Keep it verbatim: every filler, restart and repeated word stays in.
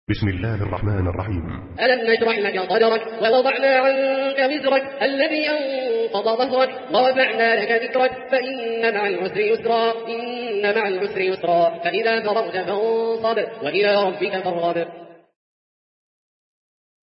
بسم الله الرحمن الرحيم. ألم نشرح لك صدرك ووضعنا عنك وزرك الذي أنقض ظهرك ورفعنا لك ذكرك فإن مع العسر يسرا إن مع العسر يسرا فإذا فرغت فانصب وإلى ربك فارغب.